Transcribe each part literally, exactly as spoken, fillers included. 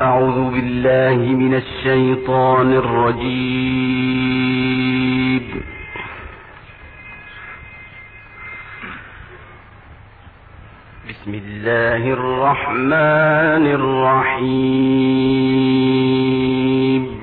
أعوذ بالله من الشيطان الرجيم. بسم الله الرحمن الرحيم.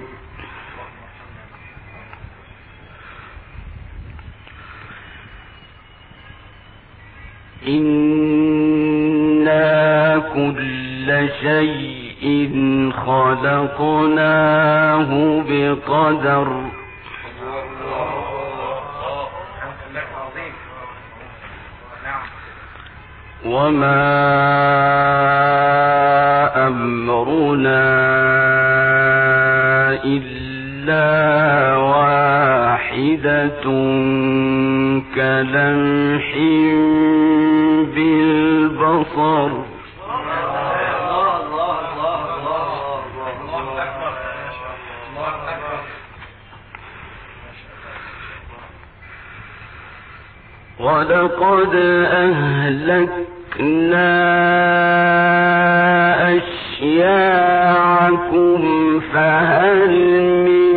إنا كل شيء إن خلقناه بقدر. وما أمرنا إلا واحدة كلمح بالبصر. ولقد أهلكنا أشياعكم فهل من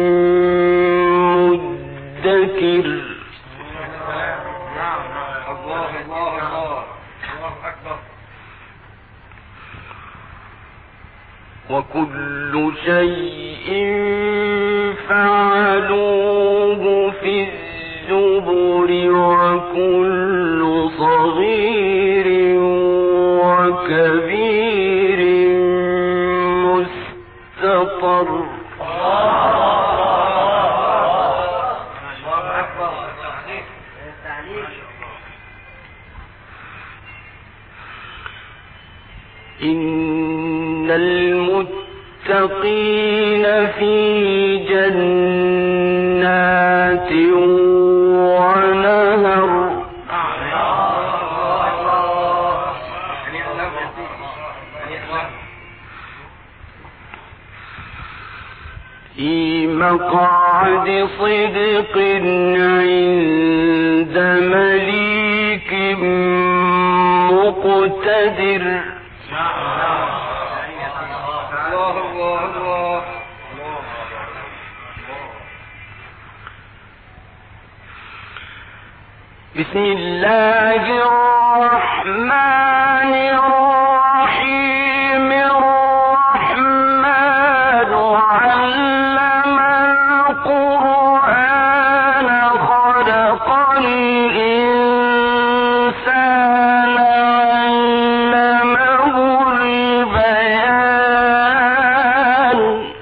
مدكر. وكل شيء فعلوه في الزبر وكل صغير وكبير مستطر. إن المتقين في جنات ونهر. في مقعد صدق عند مليك مقتدر. بسم الله الرحمن الرحيم. الرحمن علم القرآن خلق الإنسان علمه البيان.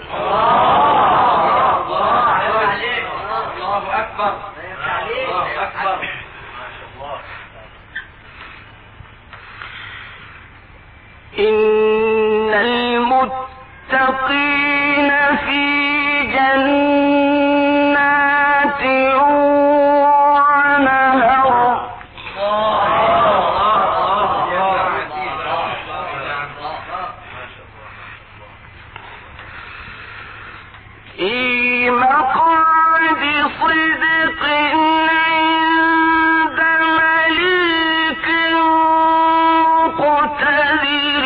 إن المتقين في جنات ونهر. في مقعد صدق عند مليك مقتدر.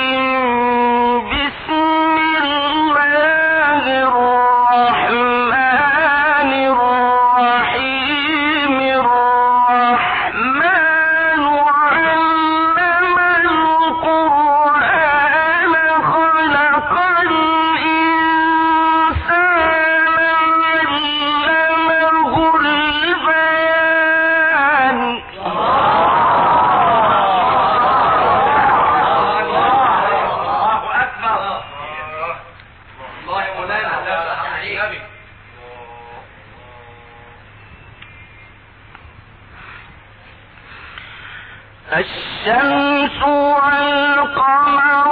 الشمس والقمر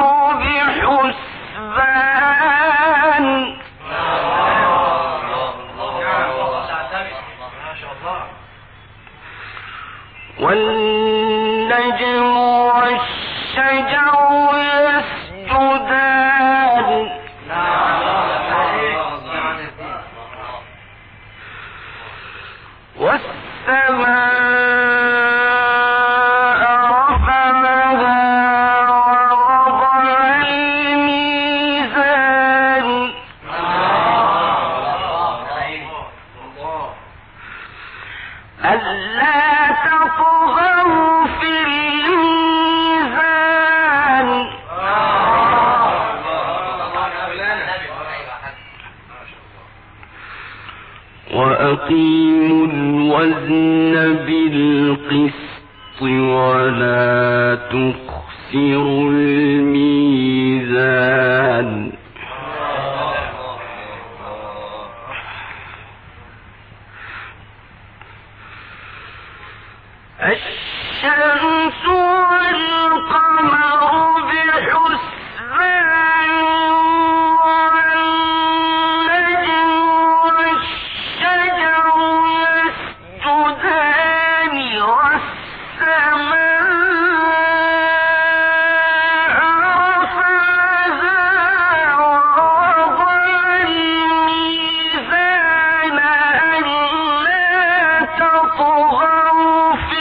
بحسبان. والنجم والشجر يسجدان. والسماء رفعها ووضع الميزان. وأقيموا الوزن بالقسط ولا تخسروا الميزان الشمس والقمر بحسبان والنجم والشجر يسجدان والسماء رفعها ووضع الميزان ألا تطغوا في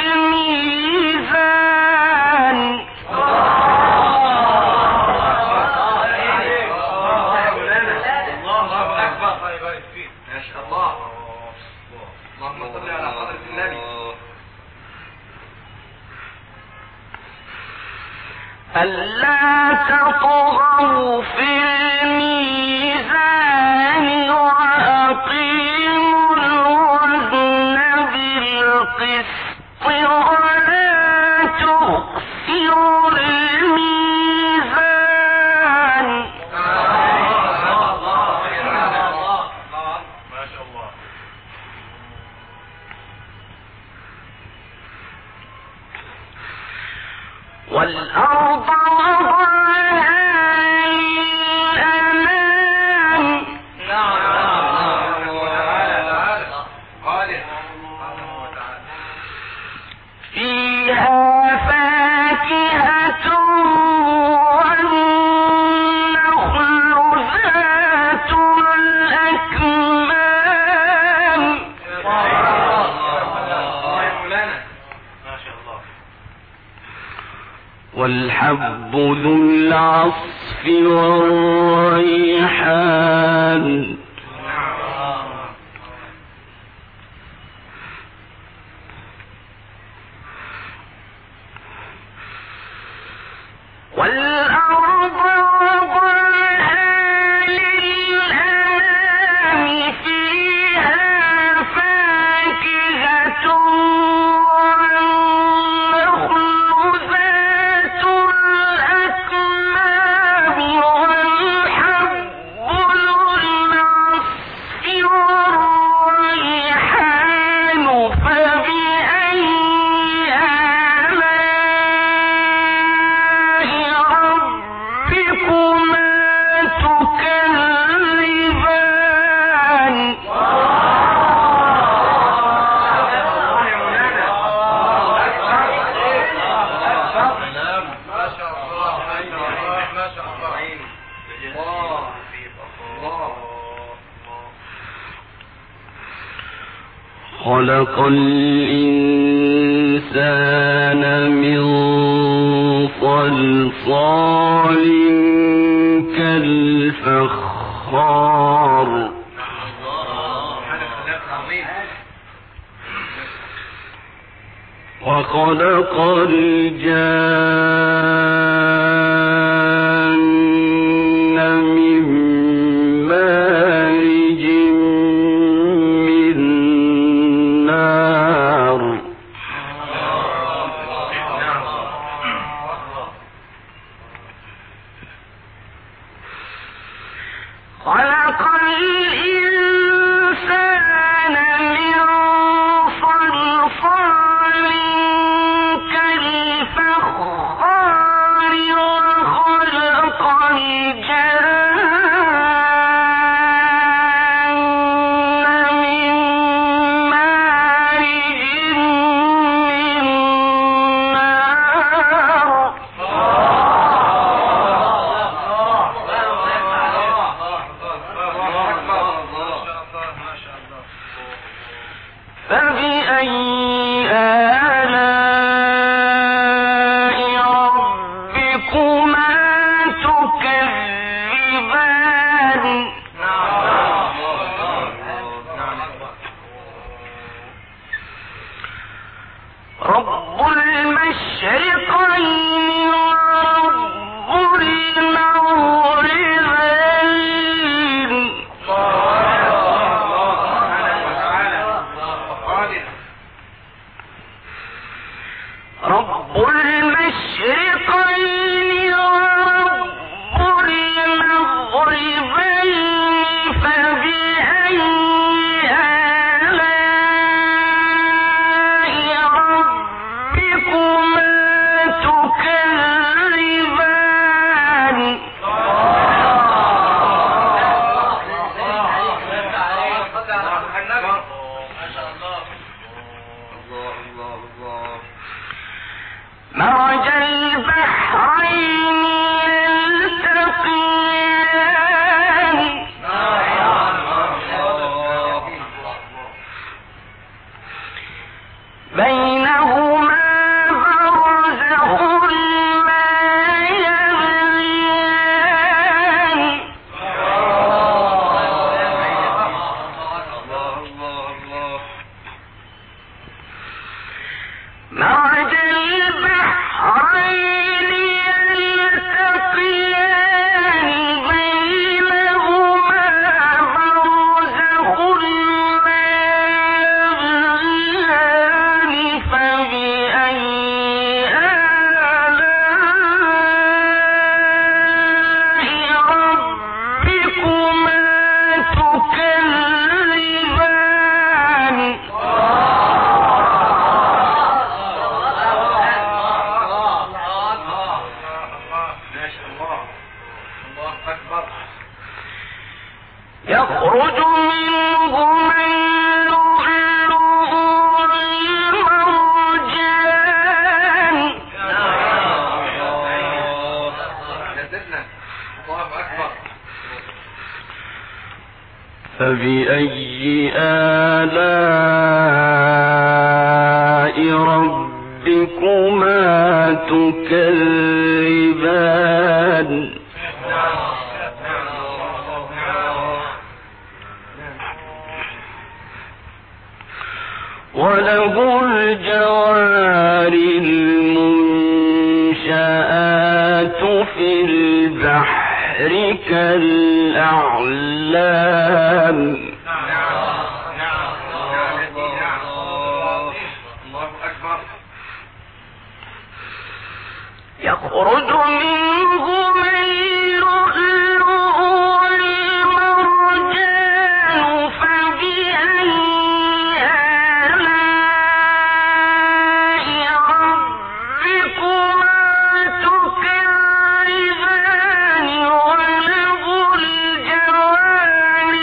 الميزان ألا تطغوا في الميزان وأقيموا الوزن بالقسط ولا تخسروا الميزان والأرض وضعها للأنام فيها فاكهة والنخل ذات الأكمام والحب ذو العصف والريحان والأرض وضعها للأنام فيها فاكهة والنخل ذات الأكمام والحب ذو العصف والريحان فبأي ربكما تكذبان خلق الإنسان من صلصال كالفخار وخلق الجان من مارج من نار خلق الإنسان من صلصال كالفخار وخلق الجان من مارج من نار فبأي آلاء ربكما تكذبان رب المشرقين ورب المغربين المشرقين ورب المغربين فبأي آلاء ربكما تكذبان مرج البحرين يلتقيان بينهما برزخ لا يبغيان مرج البحرين يلتقيان بينهما برزخ لا يبغيان فبأي آلاء ربكما تكذبان يخرج منهما اللؤلؤ والمرجان فبأي آلاء ربكما تكذبان وله الجوار المنشآت في البحر كالأعلام يخرج منهما اللؤلؤ والمرجان فبأي آلاء ربكما تكذبان وله الجوار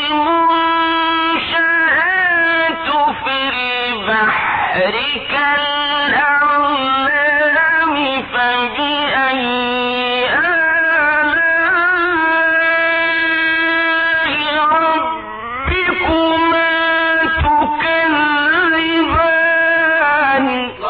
المنشآت في البحر كالأعلام فبأي آلاء ربكما تكذبان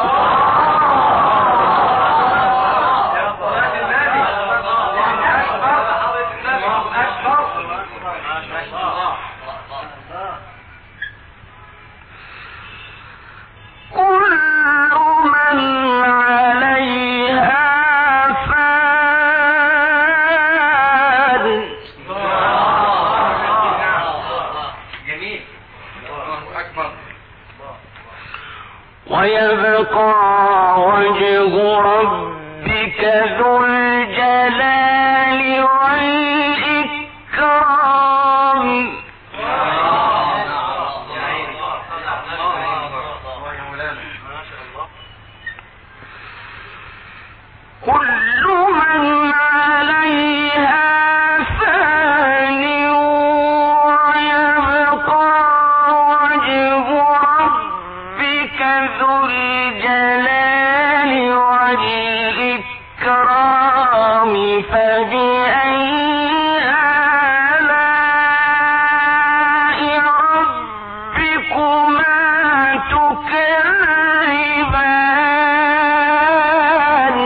كل من عليها فان ويبقى وجه ربك ذو الجلال والإكرام كل من عليها فان ويبقى وجه ربك ذو الجلال والإكرام فبأي آلاء ربكما تكذبان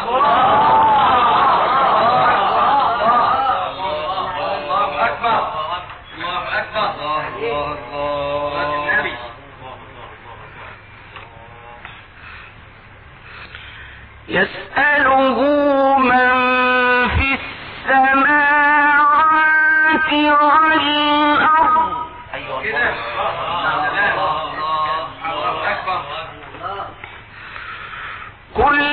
يسأله من في السماوات والأرض كل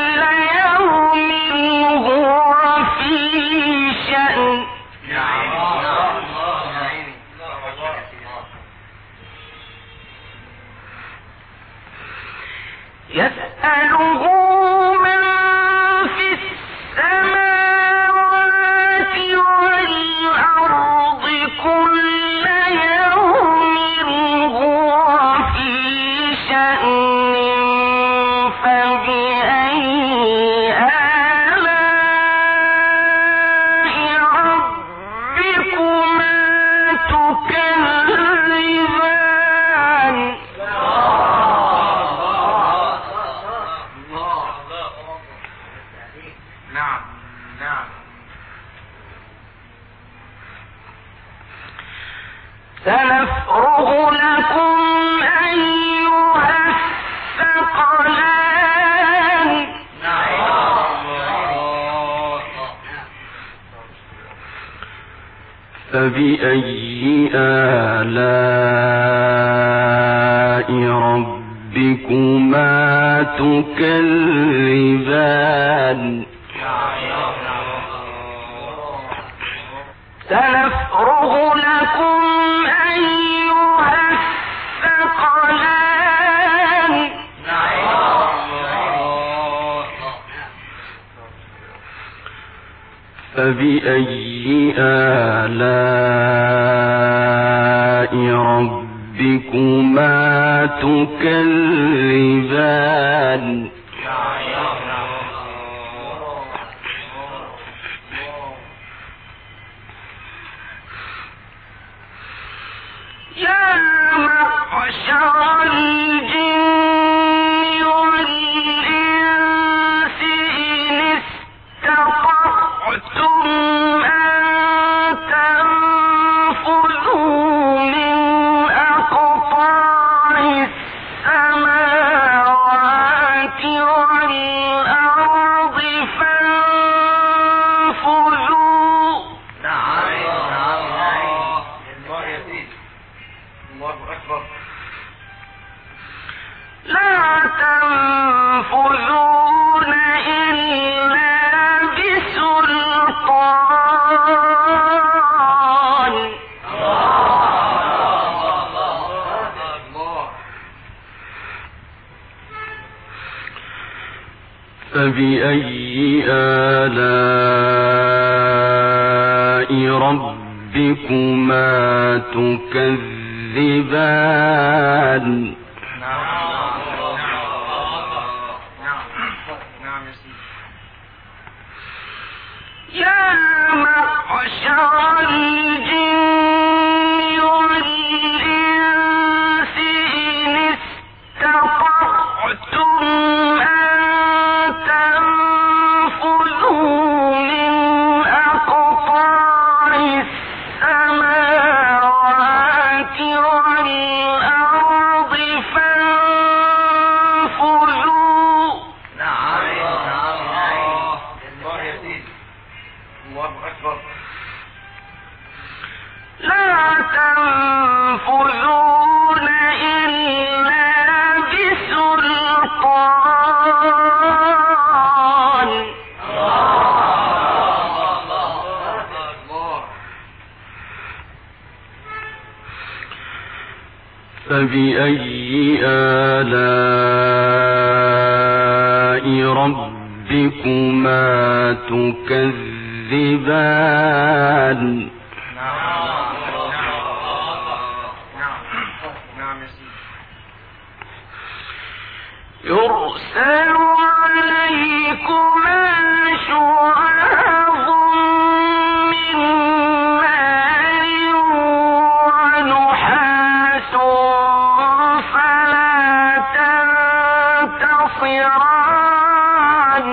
نعم نعم. سنفرغ لكم أيها الثقلان. فبأي آلاء ربكما تكذبان. سنفرغ لكم أيها الثقلان. فبأي آلاء ربكما تكذبان. يا معشر الجن والإنس إن استطعتم أن تنفذوا من أقطار السماوات والأرض فانفذوا. لا تنفذون إلا بسلطان. فبأي آلاء ربكما تكذبان. يا معشر الجن والإنس إن استطعتم أن تنفذوا من أقطار السماوات والأرض فانفذوا. لا تنفذون إلا بسلطان. فبأي آلاء ربكما تكذبان. يرسل عليكما شواظ من نار ونحاس فلا تنتصران.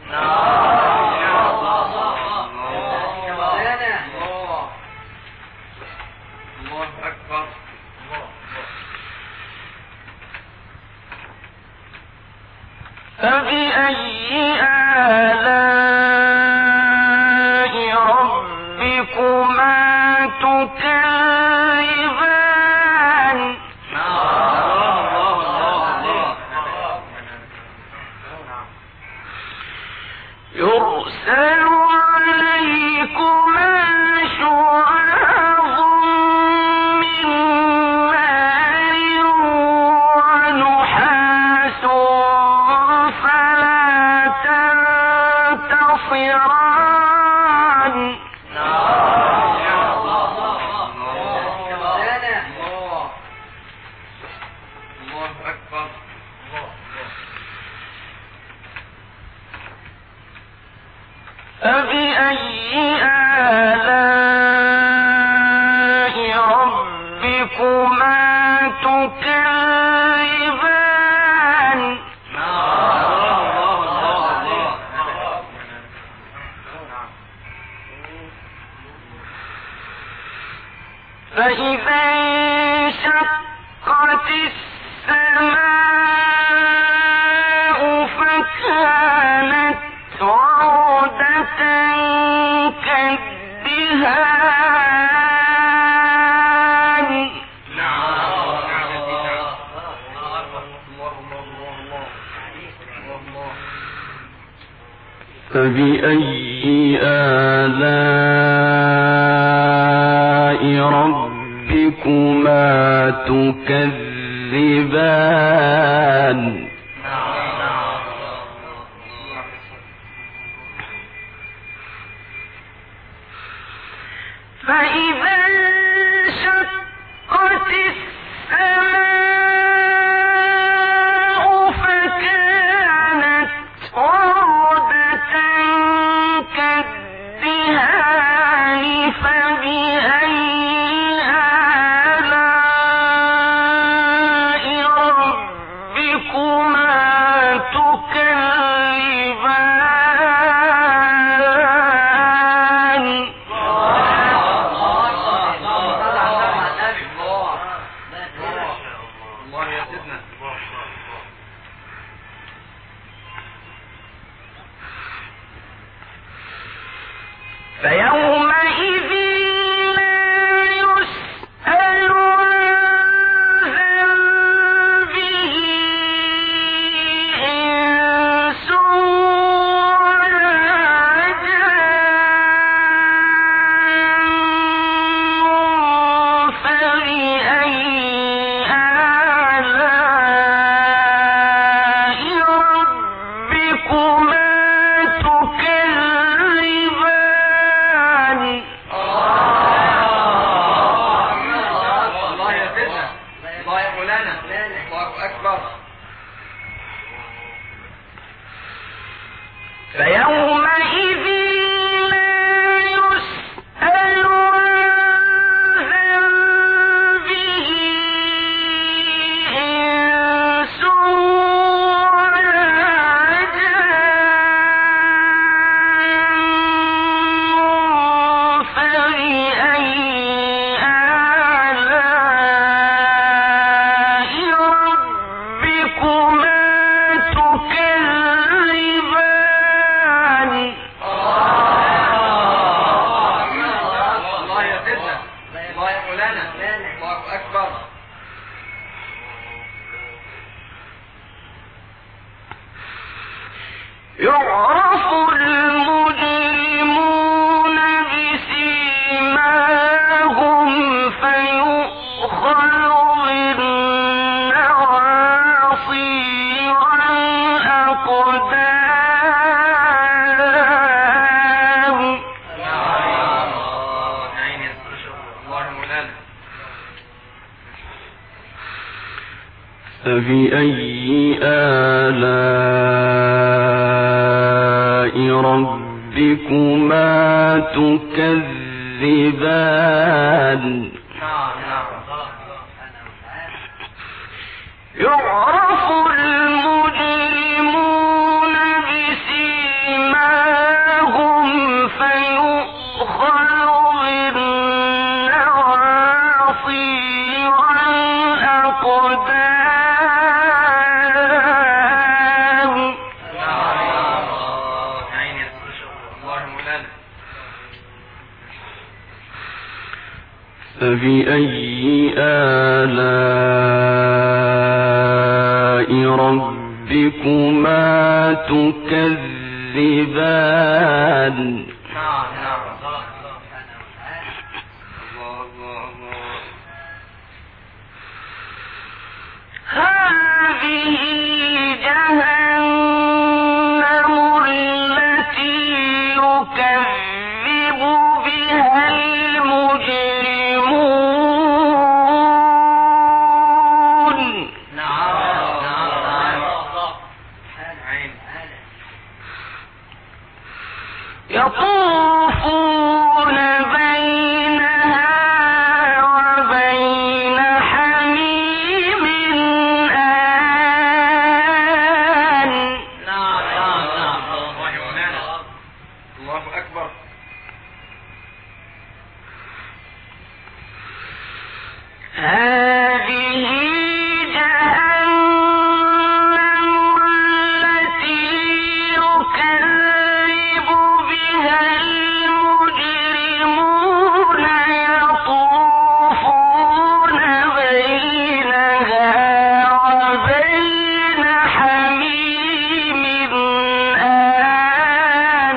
فبأي آلاء ربكما تكذبان. يرسل عليكما شواظ من نار ونحاس فلا تنتصران. فبأي آلاء ربكما تكذبان. فبأي آلاء ربكما تكذبان. يرسل عليكما شواظ من نار ونحاس فلا تنتصران. فبأي آلاء ربكما تكذبان. يرسل عليكما شواظ من نار ونحاس فلا تنتصران. فبأي آلاء ربكما تكذبان. فبأي آلاء ربكما تكذبان فإذا انشقت السماء فكانت وردة كالدهان فبأي آلاء ربكما تكذبان فيومئذ لا يسأل عن ذنبه إنس ولا جان فبأي آلاء ربكما تكذبان الله يا سيدنا، الله يا مولانا، الله أكبر. فيومئذ لا يسأل عن ذنبه إنس ولا جان فبأي آلاء ربكما تكذبان الله يا سيدنا، الله يا مولانا، الله أكبر. يعرف المجرمون بسيماهم فيؤخذ بالنواصي والأقدام فبأي آلاء ربكما تكذبان يعرف المجرمون بسيماهم فيؤخذ بالنواصي والأقدام فبأي آلاء ربكما تكذبان هذه جهنم التي يكذب بها المجرمون يطوفون بينها وبين حميم آن الله أكبر. هذه جهنم التي يكذب بها المجرمون يطوفون بينها وبين حميم آن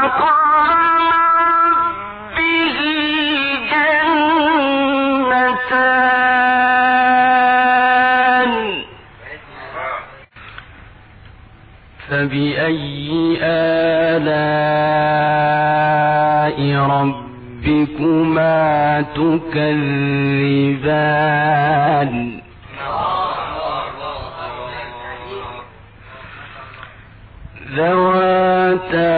فبأي آلاء ربكما تكذبان ذواتا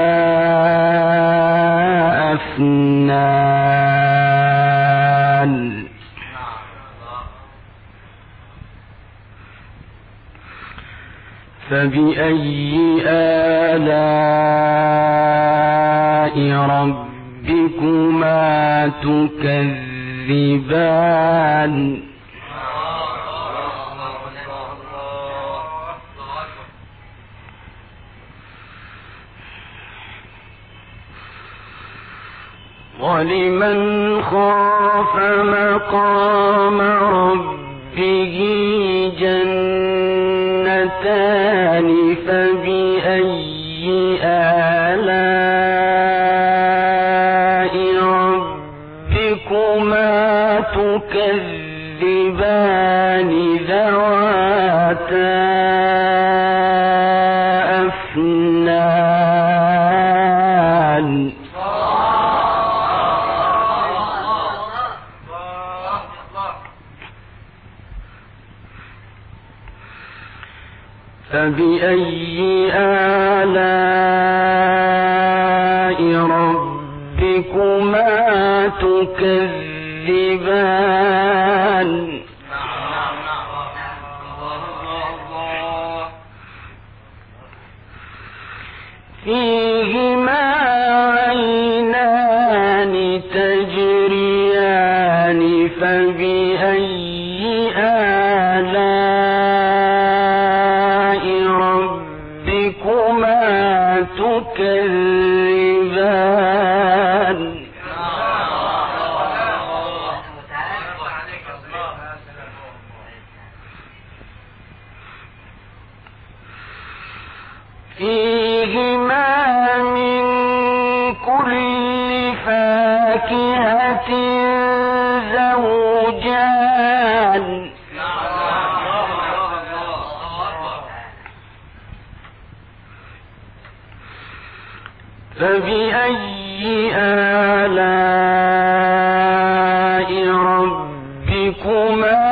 أفنان فبأي آلاء ربكما تكذبان ولمن خاف مقام ربه جنتان فبأي آلاء ربكما تكذبان ذواتا أفنان فبأي آلاء ربكما تكذبان فيهما عينان تجريان فبأي آلاء ربكما تكذبان فيهما من كل فاكهة زوجان فبأي آلاء ربكما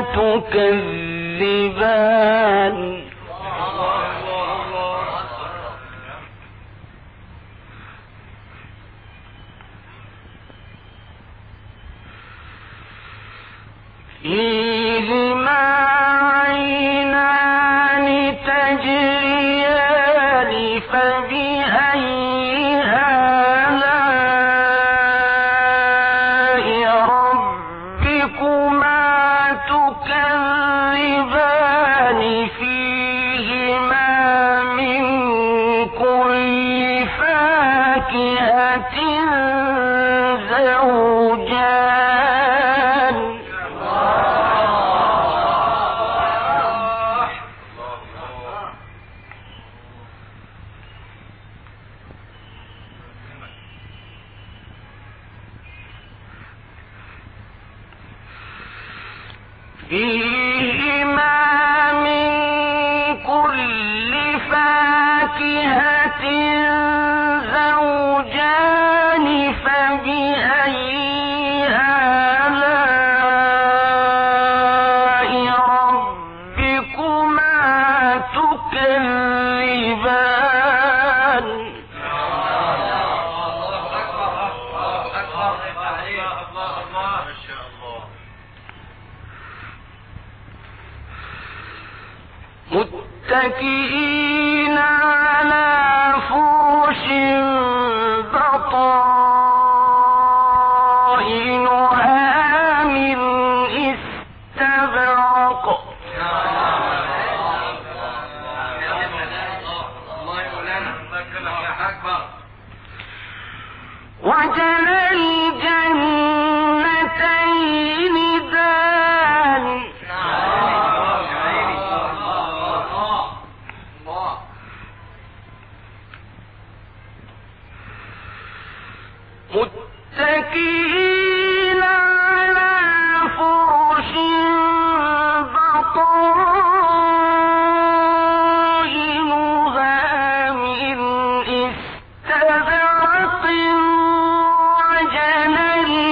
تكذبان فيهما عينان تجريان فبأي آلاء ربكما تكذبان فيهما من كل فاكهة زوجان فيهما من كل فاكهة زوجان فبأي آلاء ربكما تكذبان متكئين على فرش بطائنها من استبرق وجنى الجنتين دان متكئين على فرش بطائنها من استبرق وجنى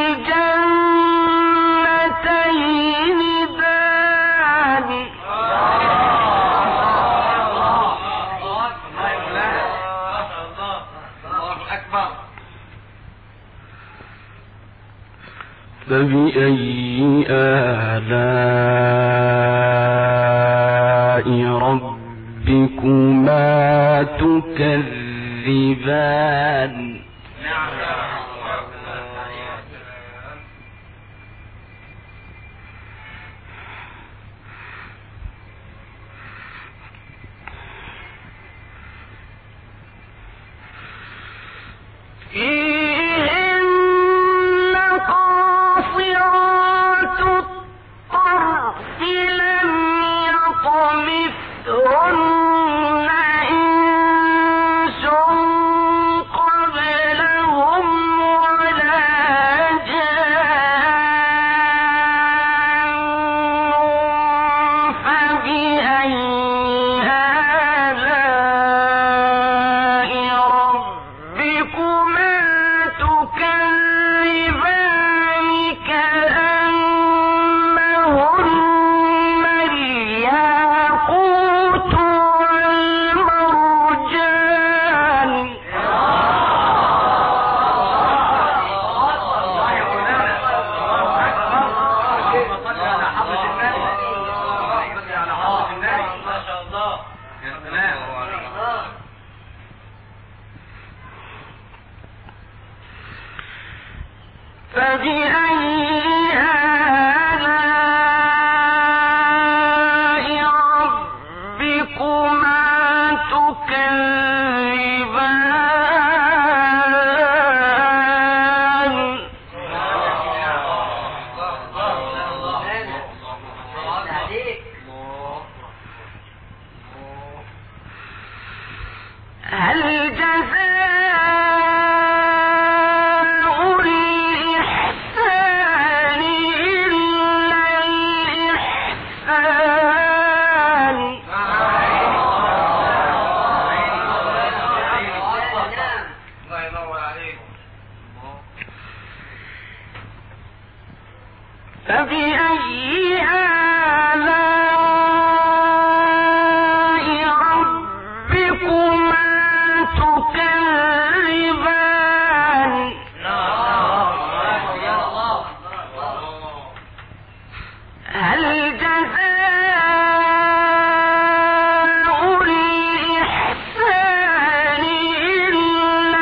الجنتين دان فبأي آلاء ربكما تكذبان فبأي آلاء ربكما تكذبان هل جزاء الإحسان إلا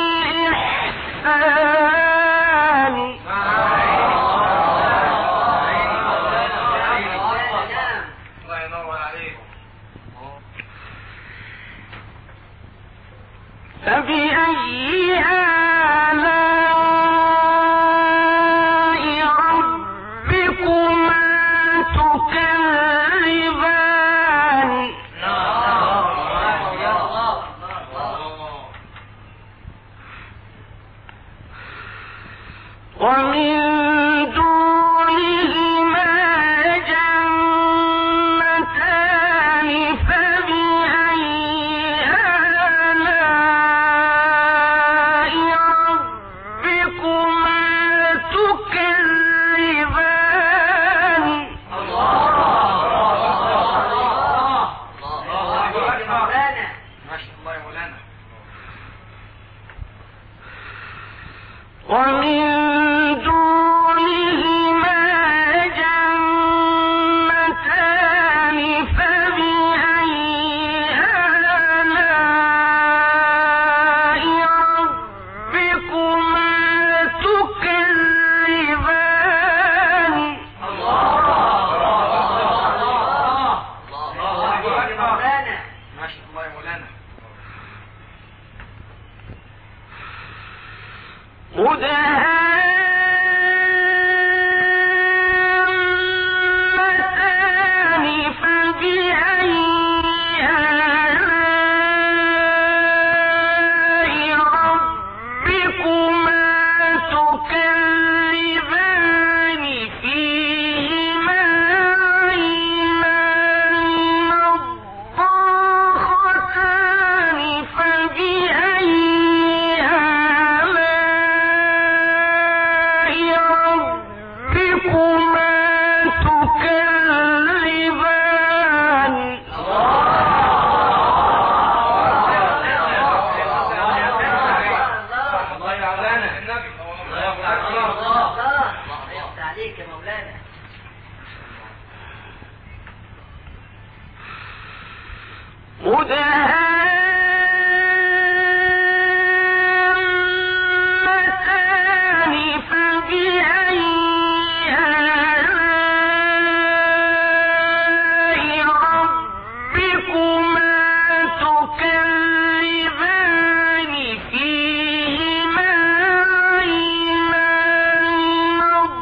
الإحسان فبأي آلاء ربكما تكذبان ومن دونهما جنتان فبأي آلاء ربكما تكذبان ومن دونهما جنتان فبأي آلاء ربكما تكذبان مدهامتان فبأي آلاء ربكما مولانا النبي. الله أكبر. الله يفتح عليك يا مولانا. مدهامتان فبأي آلاء ربكما تكذبان فيهما عينان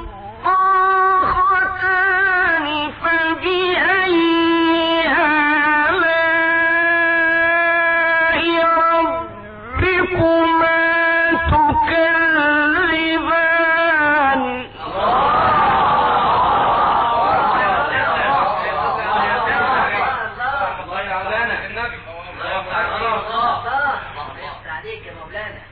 نضاختان فبأي ربكما تكذبان. الله يعلانا النبي. الله أكبر. الله يفتح عليك يا مولانا.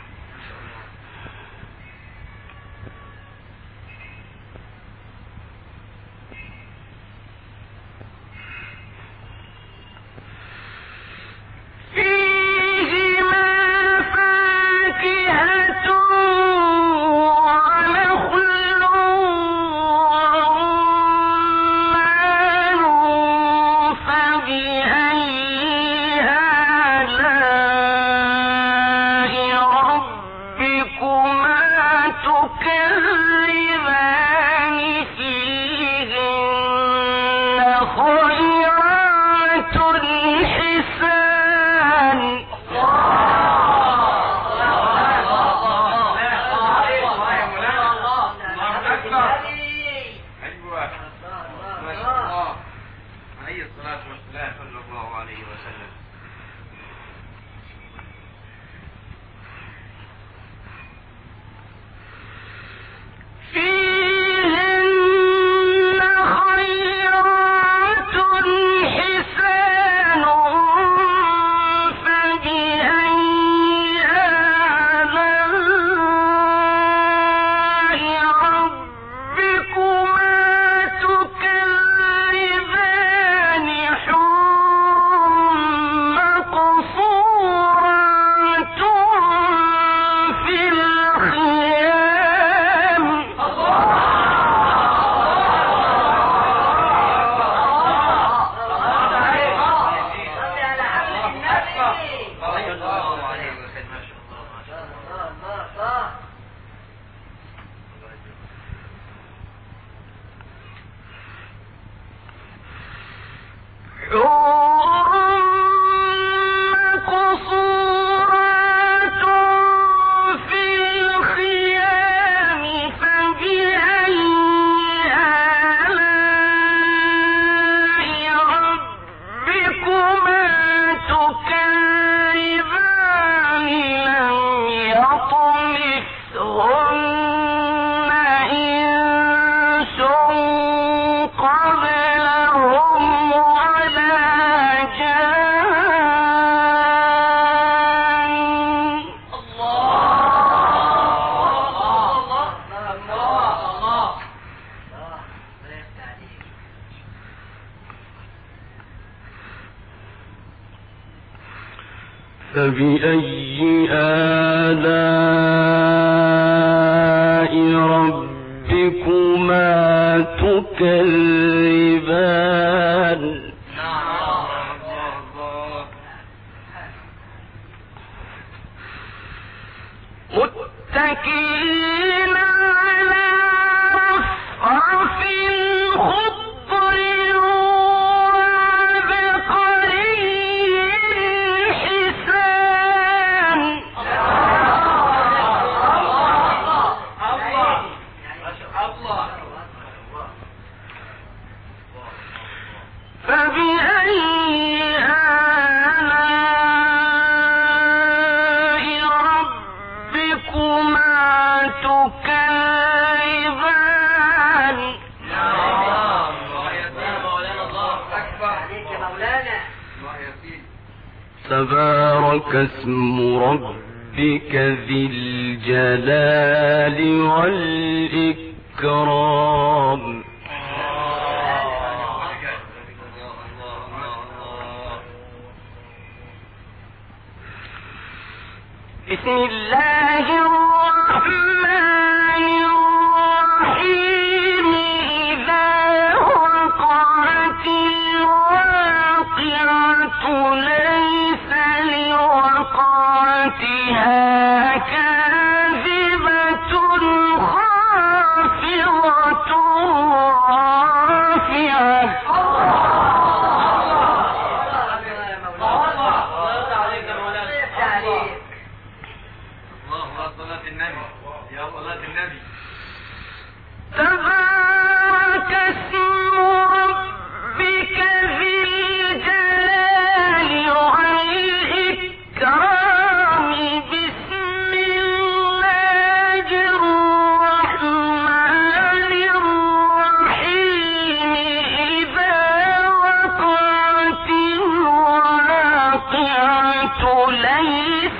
فيهما فاكهة ونخل ورمان فبأي آلاء ربكما تكذبان فيهن خيرات حسان. عليه الصلاة والسلام صلى الله عليه وسلم. فيهن خيرات حسان فبأي آلاء ربكما تكذبان حور مقصورات في الخيام. صلي على حبيب النبي. صلى الله عليه وسلم. ما شاء الله ما شاء الله. الله الله الله. حور مقصورات في الخيام فبأي آلاء ربكما تكذبان لم يطمثهن إنس قبلهم ولا جان. فبأي آلاء ربكما تكذبان. متكئين على رفرف خضر وعبقري حسان. فبأي آلاء ربكما تكذبان. عليك يا مولانا. تبارك اسم ربك ذي الجلال والإكرام. بسم الله الرحمن صلاة النبي يا صلاة النبي. تبارك اسم ربك ذي الجلال والإكرام. بسم الله الرحمن الرحيم. إذا وقعت الواقعة ليس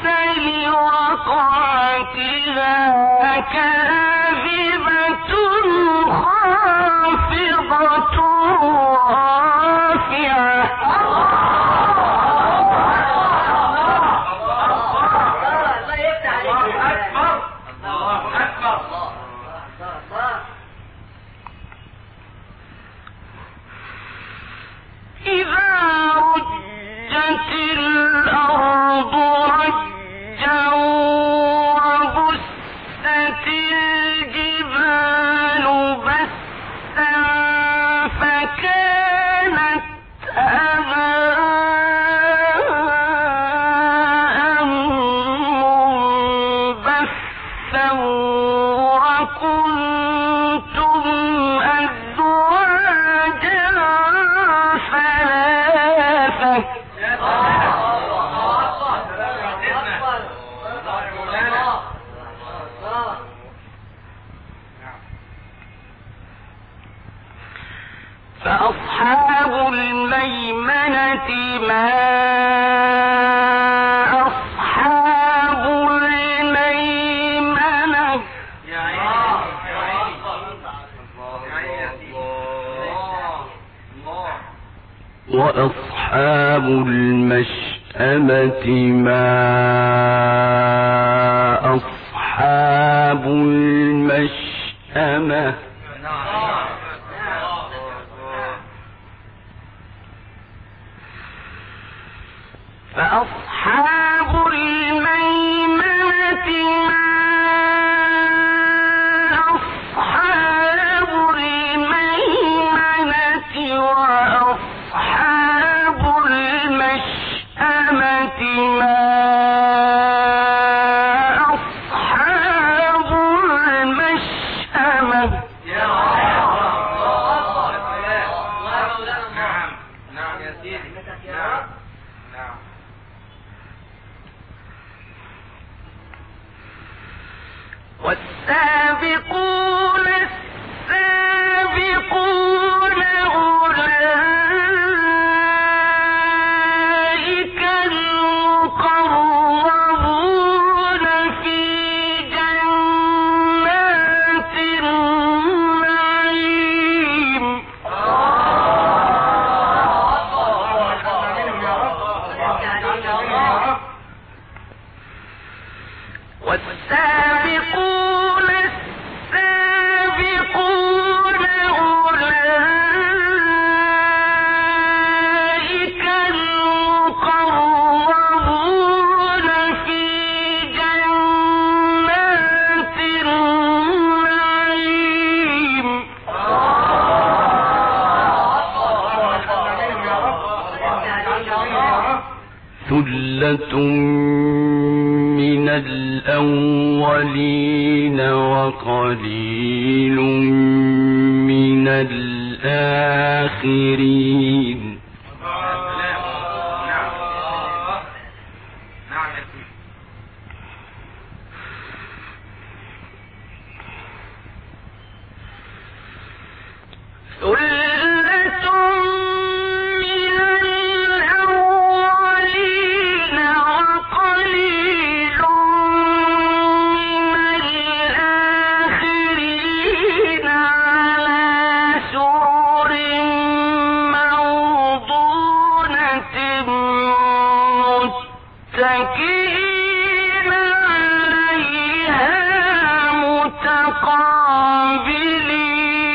لوقعتها كاذبة خافضة رافعة. الله يفتح عليك. الله أكبر. إذا رجت الأرض رجا وبست الجبال بسا فكانت هباء منبثا وكنتم أزواجا ثلاثة. فأصحاب الميمنة ما أصحاب الميمنة. يا عيني يا عيني الله. وأصحاب المشأمة ما أصحاب المشأمة. فأصحاب الميمنة ما أصحاب الميمنة. وأصحاب المشأمة ما أصحاب المشأمة. يا الله. نعم نعم يا سيدي. نعم نعم. والسابقون السابقون أولئك المقربون في جنات النعيم. والسابقون السابقون أولئك المقربون في جنات النعيم. ثلة من الأولين وقليل من الآخرين. نعم يا سيدي. ثلة من الأولين وقليل من الآخرين على سرر موضونة متكئين عليها متقابلين.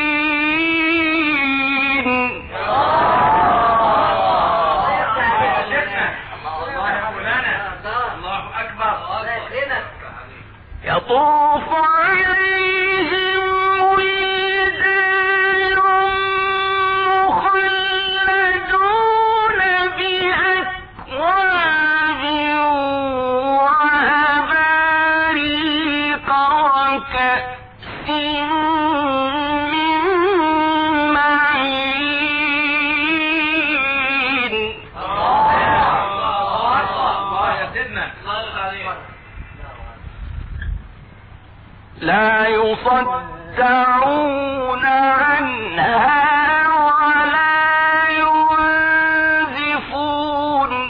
يطوف عليهم ولدان مخلدون بأكواب وأباريق وكأس من معين لا يصدعون عنها ولا ينزفون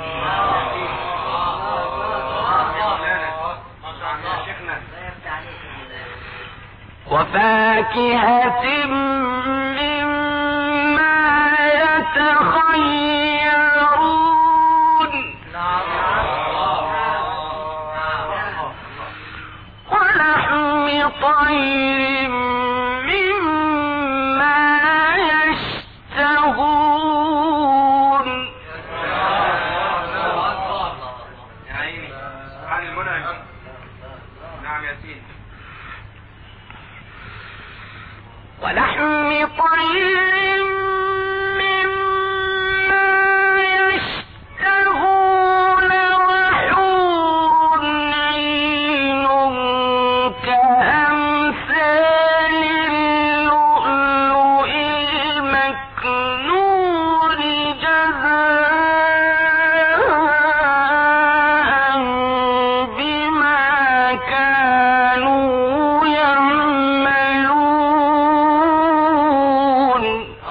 وفاكهة مما يتخيرون ولحم طير مما يشتهون ولحم طير مما يشتهون وحور عين كأمثال اللؤلؤ المكنون جزاء بما كانوا يعملون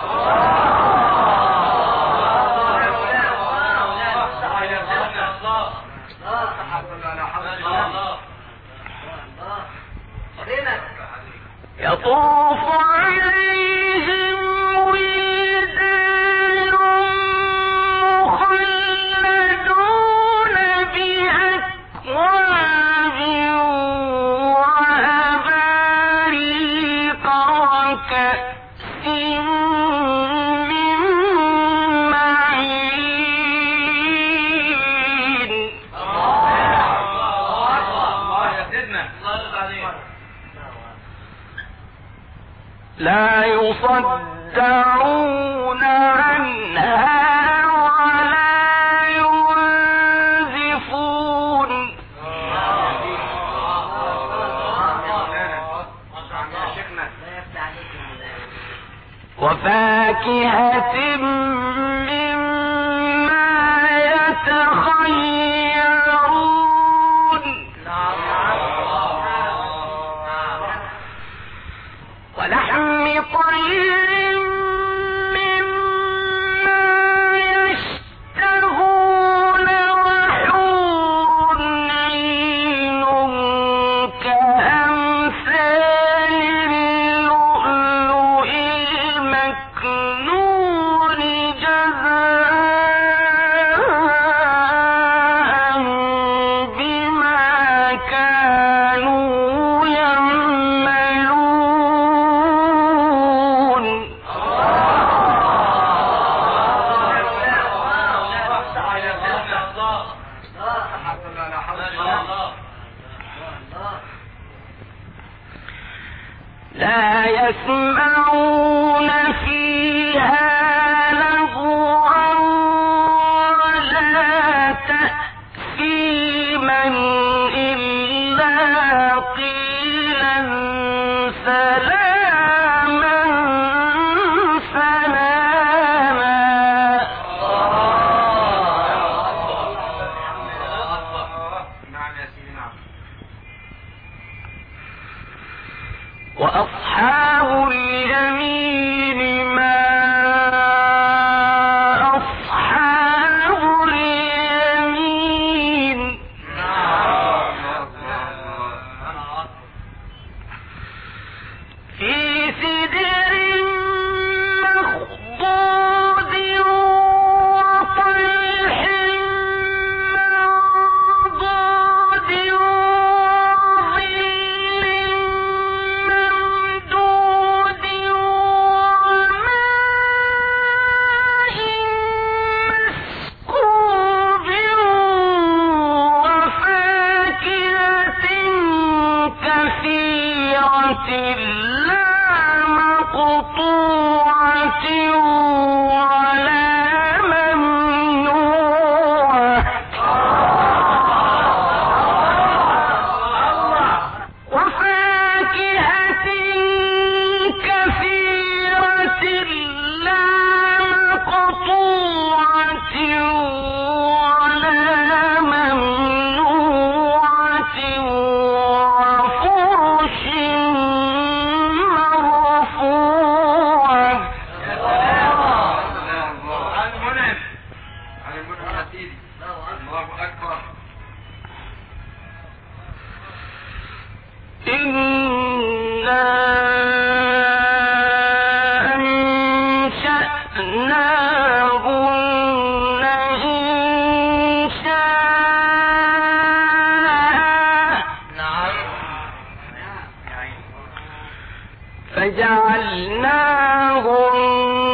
يطوف عليهم ولدان مخلدون بأكواب وأباريق وكأس من معين لا يصدعون عنها ولا ينزفون وفاكهة مما يتخيرون ولحم طير مما يشتهون وحور عين كأمثال اللؤلؤ المكنون جزاء بما كانوا يعملون لا يسمعون فيها لغوا ولا تأثيما إلا قيلا سلاما سلاما وأصحاب اليمين ما أصحاب اليمين في سدر مخضود وطلح منضود وظل ممدود وماء مسكوب وفاكهة كثيرة لا مقطوعة ولا ممنوعة وفاكهة أنشأناهن إنشاء نعم فجعلناهن